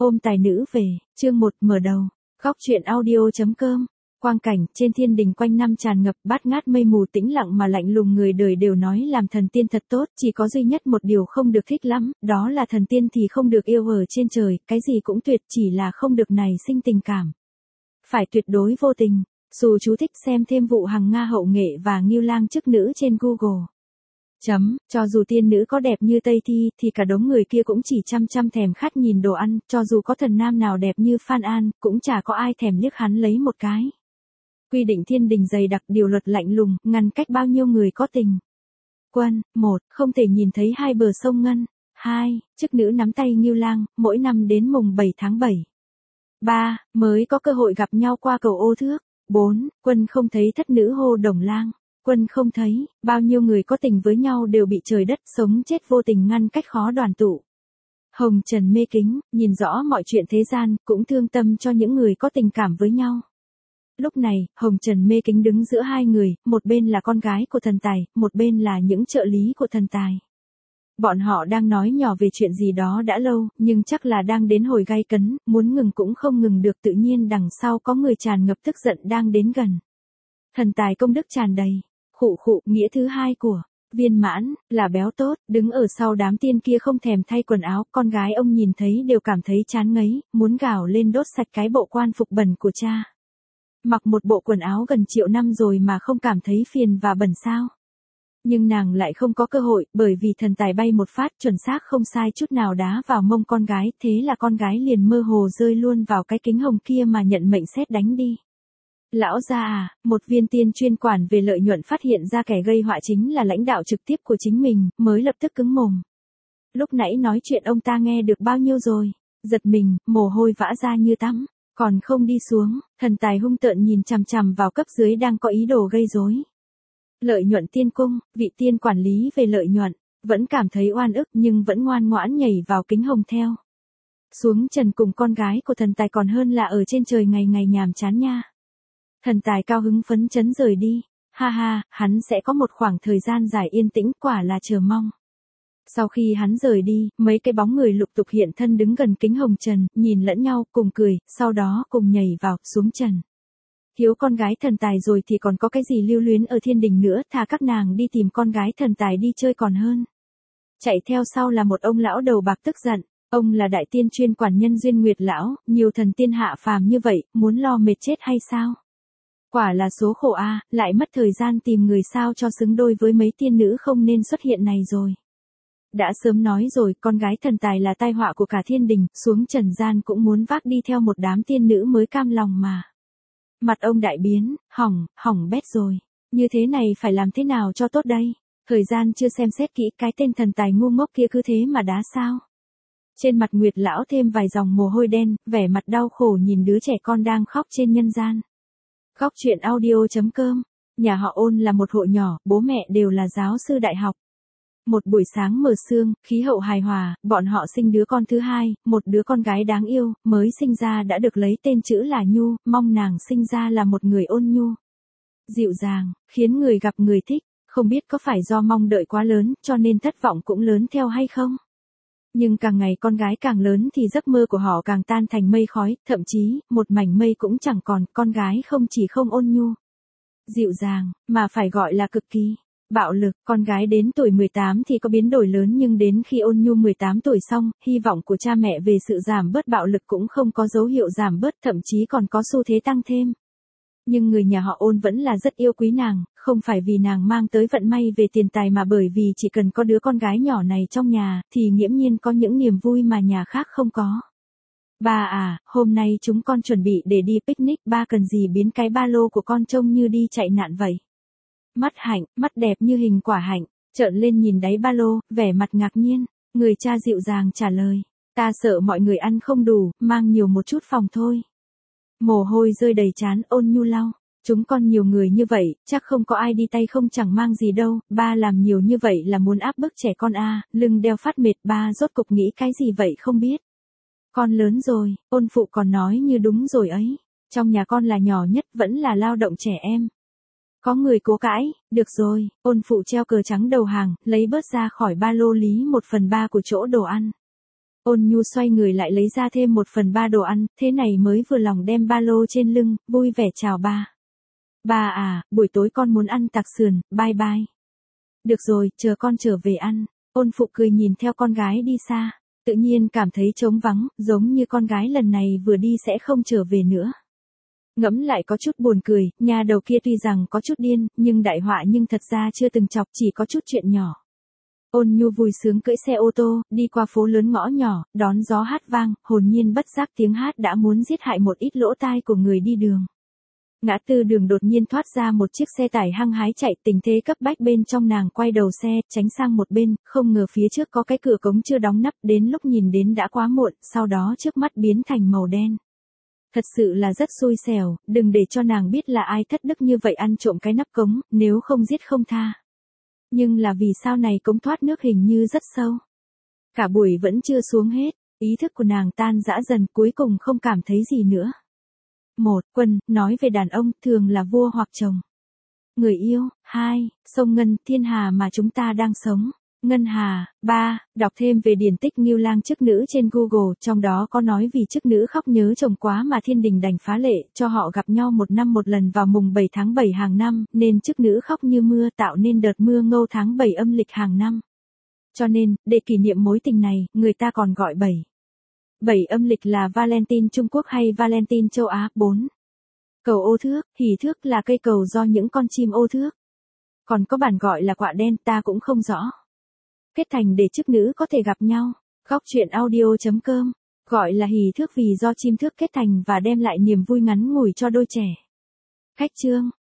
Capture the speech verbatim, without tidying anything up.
Ôm tài nữ về, chương một mở đầu. Góc truyện audio.com. Quang cảnh trên thiên đình quanh năm tràn ngập bát ngát mây mù tĩnh lặng mà lạnh lùng, người đời đều nói làm thần tiên thật tốt, chỉ có duy nhất một điều không được thích lắm, đó là thần tiên thì không được yêu ở trên trời, cái gì cũng tuyệt, chỉ là không được nảy sinh tình cảm. Phải tuyệt đối vô tình. Dù chú thích xem thêm vụ Hằng Nga hậu nghệ và Ngưu Lang chức nữ trên Google. Chấm, cho dù tiên nữ có đẹp như Tây Thi, thì cả đống người kia cũng chỉ chăm chăm thèm khát nhìn đồ ăn, cho dù có thần nam nào đẹp như Phan An, cũng chả có ai thèm liếc hắn lấy một cái. Quy định thiên đình dày đặc, điều luật lạnh lùng, ngăn cách bao nhiêu người có tình. Quân, một, không thể nhìn thấy hai bờ sông Ngân. Hai, chức nữ nắm tay Ngưu Lang, mỗi năm đến mùng bảy tháng bảy. Ba, mới có cơ hội gặp nhau qua cầu Ô Thước. Bốn, quân không thấy thất nữ hô Đồng Lang. Quân không thấy, bao nhiêu người có tình với nhau đều bị trời đất sống chết vô tình ngăn cách khó đoàn tụ. Hồng Trần mê kính, nhìn rõ mọi chuyện thế gian, cũng thương tâm cho những người có tình cảm với nhau. Lúc này, Hồng Trần mê kính đứng giữa hai người, một bên là con gái của thần tài, một bên là những trợ lý của thần tài. Bọn họ đang nói nhỏ về chuyện gì đó đã lâu, nhưng chắc là đang đến hồi gay cấn, muốn ngừng cũng không ngừng được, tự nhiên đằng sau có người tràn ngập tức giận đang đến gần. Thần tài công đức tràn đầy. Khụ khụ, nghĩa thứ hai của Viên Mãn là béo tốt, đứng ở sau đám tiên kia không thèm thay quần áo, con gái ông nhìn thấy đều cảm thấy chán ngấy, muốn gào lên đốt sạch cái bộ quan phục bẩn của cha. Mặc một bộ quần áo gần triệu năm rồi mà không cảm thấy phiền và bẩn sao? Nhưng nàng lại không có cơ hội, bởi vì thần tài bay một phát chuẩn xác không sai chút nào đá vào mông con gái, thế là con gái liền mơ hồ rơi luôn vào cái kính hồng kia mà nhận mệnh sét đánh đi. Lão gia à, một viên tiên chuyên quản về lợi nhuận phát hiện ra kẻ gây họa chính là lãnh đạo trực tiếp của chính mình, mới lập tức cứng mồm. Lúc nãy nói chuyện ông ta nghe được bao nhiêu rồi? Giật mình, mồ hôi vã ra như tắm, còn không đi xuống, thần tài hung tợn nhìn chằm chằm vào cấp dưới đang có ý đồ gây rối. Lợi nhuận tiên cung, vị tiên quản lý về lợi nhuận, vẫn cảm thấy oan ức nhưng vẫn ngoan ngoãn nhảy vào kính hồng theo. Xuống trần cùng con gái của thần tài còn hơn là ở trên trời ngày ngày nhàm chán nha. Thần tài cao hứng phấn chấn rời đi, ha ha, hắn sẽ có một khoảng thời gian dài yên tĩnh, quả là chờ mong. Sau khi hắn rời đi, mấy cái bóng người lục tục hiện thân đứng gần kính hồng trần, nhìn lẫn nhau, cùng cười, sau đó cùng nhảy vào, xuống trần. Thiếu con gái thần tài rồi thì còn có cái gì lưu luyến ở thiên đình nữa, thà các nàng đi tìm con gái thần tài đi chơi còn hơn. Chạy theo sau là một ông lão đầu bạc tức giận, ông là đại tiên chuyên quản nhân duyên Nguyệt lão, nhiều thần tiên hạ phàm như vậy, muốn lo mệt chết hay sao? Quả là số khổ a, à, lại mất thời gian tìm người sao cho xứng đôi với mấy tiên nữ không nên xuất hiện này rồi. Đã sớm nói rồi, con gái thần tài là tai họa của cả thiên đình, xuống trần gian cũng muốn vác đi theo một đám tiên nữ mới cam lòng mà. Mặt ông đại biến, hỏng, hỏng bét rồi. Như thế này phải làm thế nào cho tốt đây? Thời gian chưa xem xét kỹ, cái tên thần tài ngu ngốc kia cứ thế mà đá sao? Trên mặt Nguyệt lão thêm vài dòng mồ hôi đen, vẻ mặt đau khổ nhìn đứa trẻ con đang khóc trên nhân gian. Góc truyện audio.com. Nhà họ Ôn là một hộ nhỏ, bố mẹ đều là giáo sư đại học. Một buổi sáng mờ sương, khí hậu hài hòa, bọn họ sinh đứa con thứ hai, một đứa con gái đáng yêu, mới sinh ra đã được lấy tên chữ là Nhu, mong nàng sinh ra là một người ôn nhu, dịu dàng, khiến người gặp người thích. Không biết có phải do mong đợi quá lớn, cho nên thất vọng cũng lớn theo hay không? Nhưng càng ngày con gái càng lớn thì giấc mơ của họ càng tan thành mây khói, thậm chí, một mảnh mây cũng chẳng còn, con gái không chỉ không ôn nhu, dịu dàng, mà phải gọi là cực kỳ bạo lực. Con gái đến tuổi mười tám thì có biến đổi lớn, nhưng đến khi ôn nhu mười tám tuổi xong, hy vọng của cha mẹ về sự giảm bớt bạo lực cũng không có dấu hiệu giảm bớt, thậm chí còn có xu thế tăng thêm. Nhưng người nhà họ Ôn vẫn là rất yêu quý nàng, không phải vì nàng mang tới vận may về tiền tài mà bởi vì chỉ cần có đứa con gái nhỏ này trong nhà, thì nghiễm nhiên có những niềm vui mà nhà khác không có. Ba à, hôm nay chúng con chuẩn bị để đi picnic, ba cần gì biến cái ba lô của con trông như đi chạy nạn vậy? Mắt Hạnh, mắt đẹp như hình quả hạnh, trợn lên nhìn đáy ba lô, vẻ mặt ngạc nhiên, người cha dịu dàng trả lời, ta sợ mọi người ăn không đủ, mang nhiều một chút phòng thôi. Mồ hôi rơi đầy trán, Ôn nhu lau, chúng con nhiều người như vậy, chắc không có ai đi tay không, chẳng mang gì đâu, ba làm nhiều như vậy là muốn áp bức trẻ con a, à, lưng đeo phát mệt, ba rốt cục nghĩ cái gì vậy không biết. Con lớn rồi, Ôn phụ còn nói như đúng rồi ấy, trong nhà con là nhỏ nhất, vẫn là lao động trẻ em. Có người cố cãi, được rồi, Ôn phụ treo cờ trắng đầu hàng, lấy bớt ra khỏi ba lô lý một phần ba của chỗ đồ ăn. Ôn Nhu xoay người lại lấy ra thêm một phần ba đồ ăn, thế này mới vừa lòng đem ba lô trên lưng, vui vẻ chào ba. Ba à, buổi tối con muốn ăn tạc sườn, bye bye. Được rồi, chờ con trở về ăn. Ôn Phụ cười nhìn theo con gái đi xa, tự nhiên cảm thấy trống vắng, giống như con gái lần này vừa đi sẽ không trở về nữa. Ngẫm lại có chút buồn cười, nhà đầu kia tuy rằng có chút điên, nhưng đại họa nhưng thật ra chưa từng chọc, chỉ có chút chuyện nhỏ. Ôn Nhu vui sướng cưỡi xe ô tô, đi qua phố lớn ngõ nhỏ, đón gió hát vang, hồn nhiên bất giác tiếng hát đã muốn giết hại một ít lỗ tai của người đi đường. Ngã tư đường đột nhiên thoát ra một chiếc xe tải hăng hái chạy, tình thế cấp bách bên trong nàng quay đầu xe, tránh sang một bên, không ngờ phía trước có cái cửa cống chưa đóng nắp, đến lúc nhìn đến đã quá muộn, sau đó trước mắt biến thành màu đen. Thật sự là rất xui xẻo, đừng để cho nàng biết là ai thất đức như vậy ăn trộm cái nắp cống, nếu không giết không tha. Nhưng là vì sao này cống thoát nước hình như rất sâu. Cả buổi vẫn chưa xuống hết, ý thức của nàng tan rã dần, cuối cùng không cảm thấy gì nữa. Một, Quân, nói về đàn ông, thường là vua hoặc chồng. Người yêu. Hai, Sông Ngân, thiên hà mà chúng ta đang sống. Ngân hà. Ba, đọc thêm về điển tích Ngưu Lang chức nữ trên Google, trong đó có nói vì chức nữ khóc nhớ chồng quá mà thiên đình đành phá lệ, cho họ gặp nhau một năm một lần vào mùng bảy tháng bảy hàng năm, nên chức nữ khóc như mưa, tạo nên đợt mưa ngâu tháng bảy âm lịch hàng năm. Cho nên, để kỷ niệm mối tình này, người ta còn gọi bảy. bảy âm lịch là Valentine Trung Quốc hay Valentine châu Á. Bốn. Cầu ô thước, hỷ thước là cây cầu do những con chim ô thước. Còn có bản gọi là quạ đen, ta cũng không rõ. Kết thành để chức nữ có thể gặp nhau. Góc truyện audio chấm com. Gọi là hỷ thước vì do chim thước kết thành và đem lại niềm vui ngắn ngủi cho đôi trẻ. Khách chương.